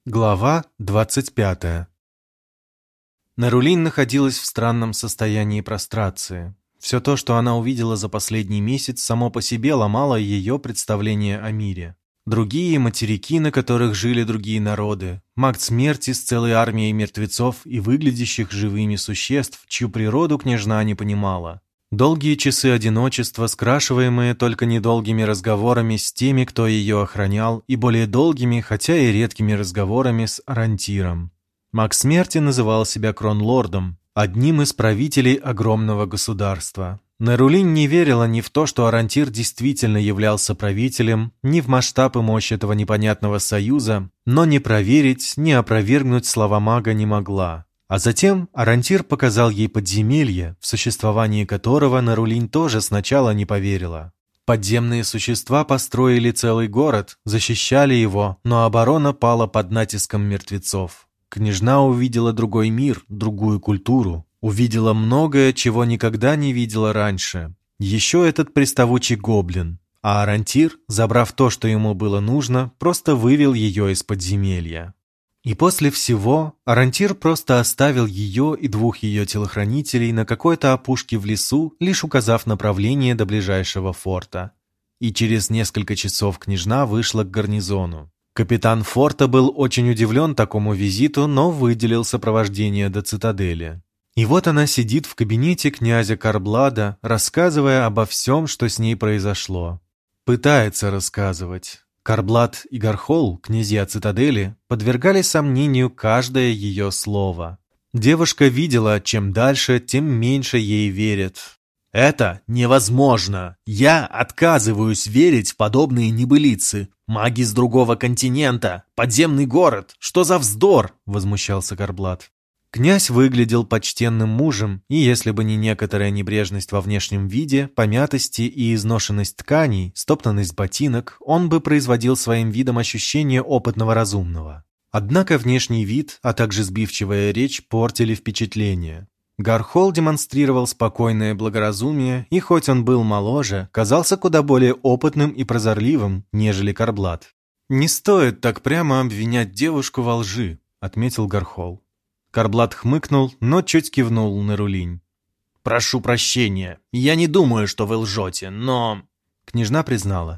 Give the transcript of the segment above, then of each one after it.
Глава 25. Нарулин находилась в странном состоянии прострации. Все то, что она увидела за последний месяц, само по себе ломало ее представление о мире. Другие материки, на которых жили другие народы, маг смерти с целой армией мертвецов и выглядящих живыми существ, чью природу княжна не понимала. Долгие часы одиночества, скрашиваемые только недолгими разговорами с теми, кто ее охранял, и более долгими, хотя и редкими разговорами с Арантиром. Маг смерти называл себя кронлордом, одним из правителей огромного государства. Нарулин не верила ни в то, что Арантир действительно являлся правителем, ни в масштаб и мощь этого непонятного союза, но ни проверить, ни опровергнуть слова мага не могла. А затем Арантир показал ей подземелье, в существовании которого Нарулин тоже сначала не поверила. Подземные существа построили целый город, защищали его, но оборона пала под натиском мертвецов. Княжна увидела другой мир, другую культуру, увидела многое, чего никогда не видела раньше. Еще этот приставучий гоблин. А Арантир, забрав то, что ему было нужно, просто вывел ее из подземелья. И после всего Арантир просто оставил ее и двух ее телохранителей на какой-то опушке в лесу, лишь указав направление до ближайшего форта. И через несколько часов княжна вышла к гарнизону. Капитан форта был очень удивлен такому визиту, но выделил сопровождение до цитадели. И вот она сидит в кабинете князя Карблада, рассказывая обо всем, что с ней произошло. Пытается рассказывать. Карблад и Гархол, князья цитадели, подвергали сомнению каждое ее слово. Девушка видела, чем дальше, тем меньше ей верят. «Это невозможно! Я отказываюсь верить в подобные небылицы! Маги с другого континента! Подземный город! Что за вздор!» — возмущался Карблад. Князь выглядел почтенным мужем, и если бы не некоторая небрежность во внешнем виде, помятости и изношенность тканей, стоптанность ботинок, он бы производил своим видом ощущение опытного разумного. Однако внешний вид, а также сбивчивая речь портили впечатление. Гархол демонстрировал спокойное благоразумие, и хоть он был моложе, казался куда более опытным и прозорливым, нежели Карблад. «Не стоит так прямо обвинять девушку во лжи», — отметил Гархол. Карблад хмыкнул, но чуть кивнул Нарулин. «Прошу прощения, я не думаю, что вы лжете, но...» Княжна признала.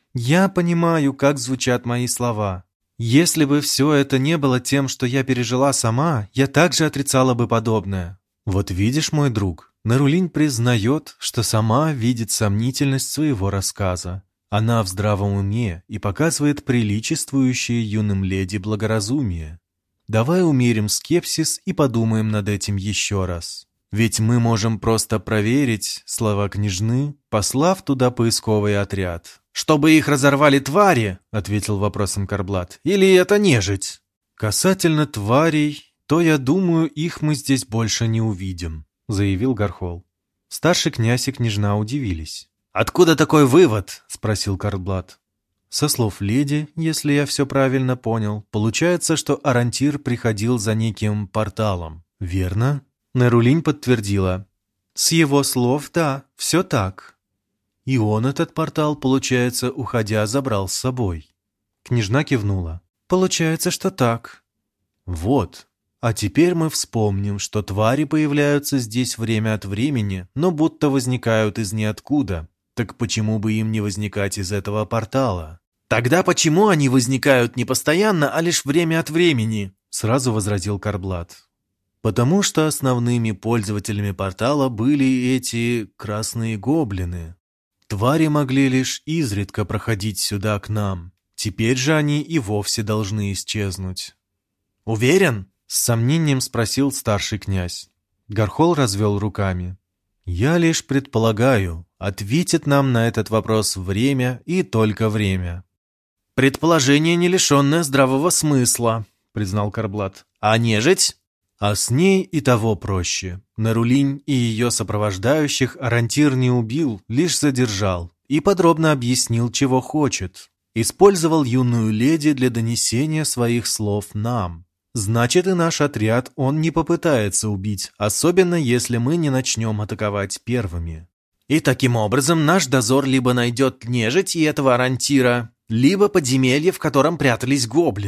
«Я понимаю, как звучат мои слова. Если бы все это не было тем, что я пережила сама, я также отрицала бы подобное. Вот видишь, мой друг, Нарулин признает, что сама видит сомнительность своего рассказа. Она в здравом уме и показывает приличествующее юным леди благоразумие. Давай умерим скепсис и подумаем над этим еще раз. Ведь мы можем просто проверить слова княжны, послав туда поисковый отряд». «Чтобы их разорвали твари?» — ответил вопросом Карблад. «Или это нежить?» «Касательно тварей, то, я думаю, их мы здесь больше не увидим», — заявил Гархол. Старший князь и княжна удивились. «Откуда такой вывод?» — спросил Карблад. Со слов леди, если я все правильно понял, получается, что Арантир приходил за неким порталом. Верно? Нарулин подтвердила. С его слов, да, все так. И он этот портал, получается, уходя, забрал с собой. Княжна кивнула. Получается, что так. Вот. А теперь мы вспомним, что твари появляются здесь время от времени, но будто возникают из ниоткуда. Так почему бы им не возникать из этого портала? «Тогда почему они возникают не постоянно, а лишь время от времени?» — сразу возразил Карблад. «Потому что основными пользователями портала были эти красные гоблины. Твари могли лишь изредка проходить сюда к нам. Теперь же они и вовсе должны исчезнуть». «Уверен?» — с сомнением спросил старший князь. Гархол развел руками. «Я лишь предполагаю, ответит нам на этот вопрос время и только время». «Предположение, не лишенное здравого смысла», — признал Карблад. «А нежить?» «А с ней и того проще. Нарулин и ее сопровождающих Арантир не убил, лишь задержал и подробно объяснил, чего хочет. Использовал юную леди для донесения своих слов нам. Значит, и наш отряд он не попытается убить, особенно если мы не начнем атаковать первыми. И таким образом наш дозор либо найдет нежить и этого Арантира, либо подземелье, в котором прятались гоблины»,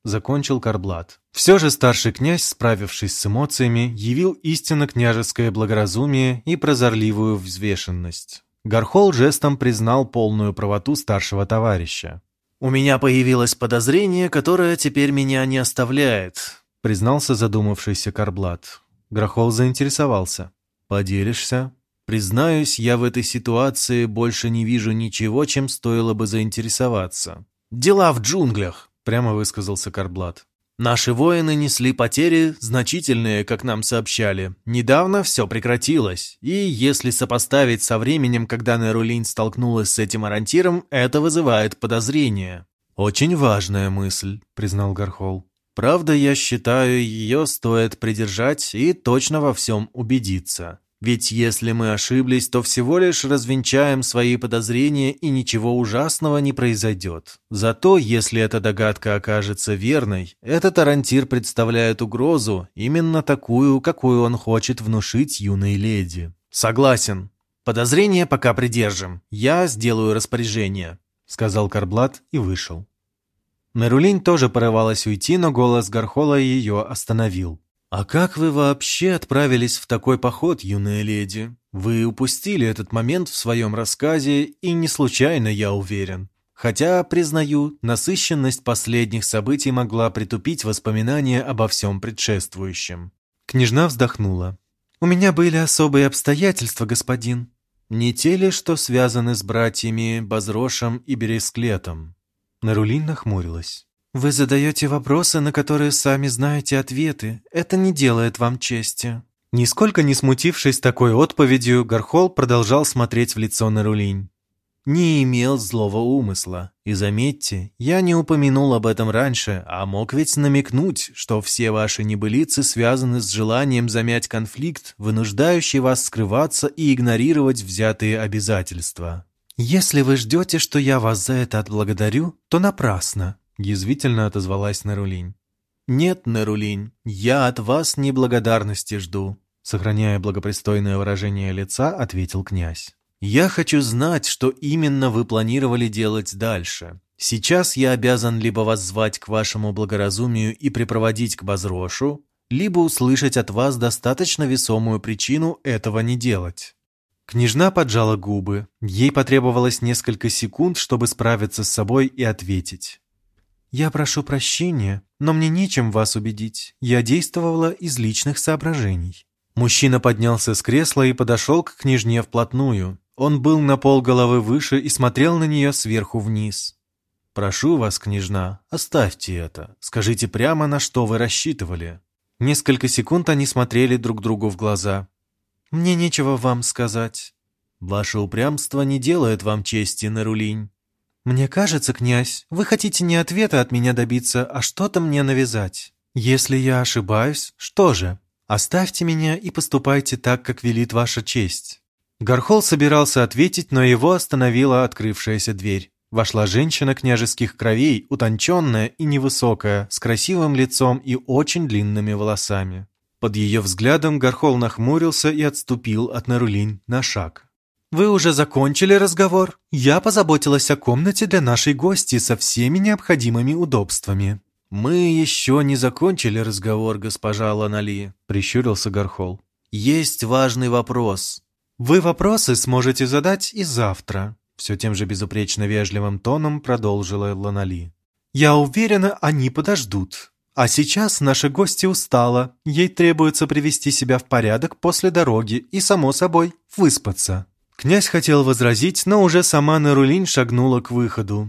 закончил Карблат. Все же старший князь, справившись с эмоциями, явил истинно княжеское благоразумие и прозорливую взвешенность. Горхол жестом признал полную правоту старшего товарища. «У меня появилось подозрение, которое теперь меня не оставляет», признался задумавшийся Карблат. Горхол заинтересовался. «Поделишься?» «Признаюсь, я в этой ситуации больше не вижу ничего, чем стоило бы заинтересоваться». «Дела в джунглях», — прямо высказался Карблат. «Наши воины несли потери, значительные, как нам сообщали. Недавно все прекратилось, и если сопоставить со временем, когда Нерулинь столкнулась с этим ориентиром, это вызывает подозрения». «Очень важная мысль», — признал Горхол. «Правда, я считаю, ее стоит придержать и точно во всем убедиться. Ведь если мы ошиблись, то всего лишь развенчаем свои подозрения, и ничего ужасного не произойдет. Зато, если эта догадка окажется верной, этот ориентир представляет угрозу, именно такую, какую он хочет внушить юной леди». «Согласен. Подозрения пока придержим. Я сделаю распоряжение», — сказал Карблат и вышел. Нерулинь тоже порывалась уйти, но голос Горхола ее остановил. «А как вы вообще отправились в такой поход, юная леди? Вы упустили этот момент в своем рассказе, и не случайно, я уверен. Хотя, признаю, насыщенность последних событий могла притупить воспоминания обо всем предшествующем». Княжна вздохнула. «У меня были особые обстоятельства, господин. Не те ли, что связаны с братьями Базрошем и Бересклетом?» Нерулинь нахмурилась. «Вы задаете вопросы, на которые сами знаете ответы. Это не делает вам чести». Нисколько не смутившись такой отповедью, Горхол продолжал смотреть в лицо Нерулинь. «Не имел злого умысла. И заметьте, я не упомянул об этом раньше, а мог ведь намекнуть, что все ваши небылицы связаны с желанием замять конфликт, вынуждающий вас скрываться и игнорировать взятые обязательства». «Если вы ждете, что я вас за это отблагодарю, то напрасно», — язвительно отозвалась Нерулинь. «Нет, Нерулинь, я от вас неблагодарности жду», — сохраняя благопристойное выражение лица, ответил князь. «Я хочу знать, что именно вы планировали делать дальше. Сейчас я обязан либо воззвать к вашему благоразумию и припроводить к Базрошу, либо услышать от вас достаточно весомую причину этого не делать». Княжна поджала губы. Ей потребовалось несколько секунд, чтобы справиться с собой и ответить. «Я прошу прощения, но мне нечем вас убедить. Я действовала из личных соображений». Мужчина поднялся с кресла и подошел к княжне вплотную. Он был на полголовы выше и смотрел на нее сверху вниз. «Прошу вас, княжна, оставьте это. Скажите прямо, на что вы рассчитывали». Несколько секунд они смотрели друг другу в глаза. «Мне нечего вам сказать». «Ваше упрямство не делает вам чести, Нерулинь». «Мне кажется, князь, вы хотите не ответа от меня добиться, а что-то мне навязать. Если я ошибаюсь, что же? Оставьте меня и поступайте так, как велит ваша честь». Горхол собирался ответить, но его остановила открывшаяся дверь. Вошла женщина княжеских кровей, утонченная и невысокая, с красивым лицом и очень длинными волосами. Под ее взглядом Горхол нахмурился и отступил от Нерулинь на шаг. «Вы уже закончили разговор? Я позаботилась о комнате для нашей гости со всеми необходимыми удобствами». «Мы еще не закончили разговор, госпожа Ланали», — прищурился Горхол. «Есть важный вопрос». «Вы вопросы сможете задать и завтра», — все тем же безупречно вежливым тоном продолжила Ланали. «Я уверена, они подождут. А сейчас наша гостья устала, ей требуется привести себя в порядок после дороги и, само собой, выспаться». Князь хотел возразить, но уже сама Нерулинь шагнула к выходу.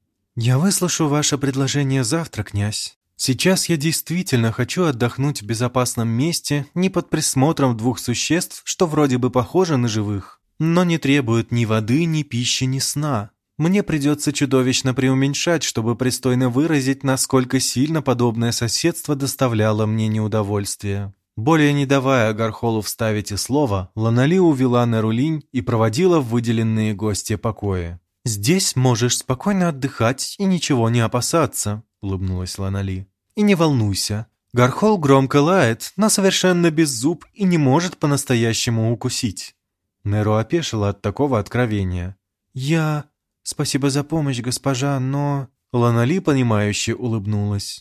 «Я выслушаю ваше предложение завтра, князь. Сейчас я действительно хочу отдохнуть в безопасном месте, не под присмотром двух существ, что вроде бы похожи на живых, но не требуют ни воды, ни пищи, ни сна. Мне придется чудовищно преуменьшать, чтобы пристойно выразить, насколько сильно подобное соседство доставляло мне неудовольствие». Более не давая Горхолу вставить и слово, Ланали увела Нерулинь и проводила в выделенные гостья покои. «Здесь можешь спокойно отдыхать и ничего не опасаться», — улыбнулась Ланали. «И не волнуйся. Горхол громко лает, но совершенно без зуб и не может по-настоящему укусить». Неру опешила от такого откровения. «Я... Спасибо за помощь, госпожа, но...» Ланали, понимающе улыбнулась.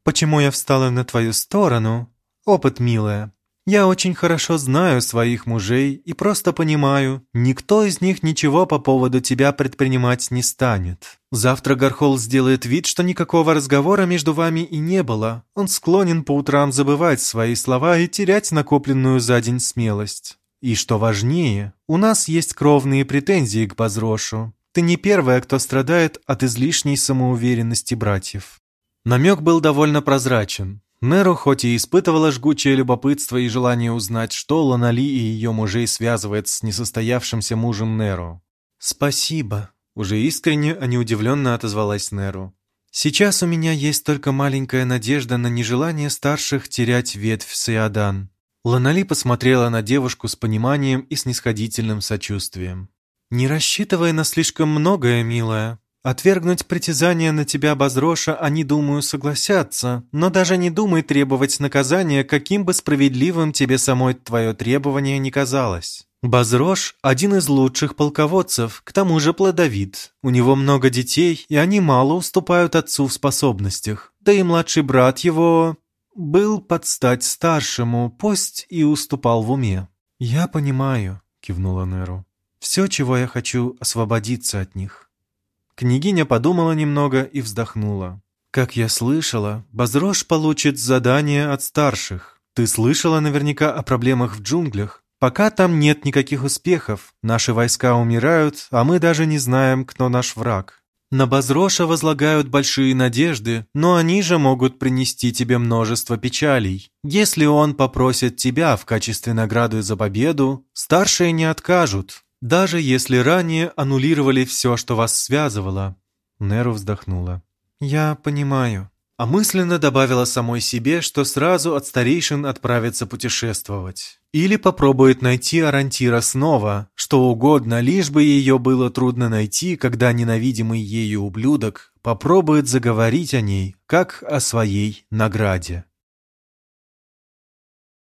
Почему я встала на твою сторону? Опыт, милая. Я очень хорошо знаю своих мужей и просто понимаю, никто из них ничего по поводу тебя предпринимать не станет. Завтра Гархол сделает вид, что никакого разговора между вами и не было. Он склонен по утрам забывать свои слова и терять накопленную за день смелость. И что важнее, у нас есть кровные претензии к Базрошу. Ты не первая, кто страдает от излишней самоуверенности братьев». Намек был довольно прозрачен. Неру хоть и испытывала жгучее любопытство и желание узнать, что Ланали и ее мужей связывает с несостоявшимся мужем Неру. «Спасибо», — уже искренне, а не удивленно отозвалась Неру. «Сейчас у меня есть только маленькая надежда на нежелание старших терять ветвь Сеадан». Ланали посмотрела на девушку с пониманием и снисходительным сочувствием. «Не рассчитывай на слишком многое, милая. Отвергнуть притязания на тебя Базроша они, думаю, согласятся, но даже не думай требовать наказания, каким бы справедливым тебе самой твое требование ни казалось. Базрош – один из лучших полководцев, к тому же плодовит. У него много детей, и они мало уступают отцу в способностях. Да и младший брат его был под стать старшему, пусть и уступал в уме». «Я понимаю», – кивнула Неру. «Все, чего я хочу, освободиться от них». Княгиня подумала немного и вздохнула. «Как я слышала, Базрош получит задание от старших. Ты слышала наверняка о проблемах в джунглях? Пока там нет никаких успехов. Наши войска умирают, а мы даже не знаем, кто наш враг. На Базроша возлагают большие надежды, но они же могут принести тебе множество печалей. Если он попросит тебя в качестве награды за победу, старшие не откажут. Даже если ранее аннулировали все, что вас связывало». Неру вздохнула. «Я понимаю». А мысленно добавила самой себе, что сразу от старейшин отправится путешествовать. Или попробует найти Арантира снова, что угодно, лишь бы ее было трудно найти, когда ненавидимый ею ублюдок попробует заговорить о ней, как о своей награде.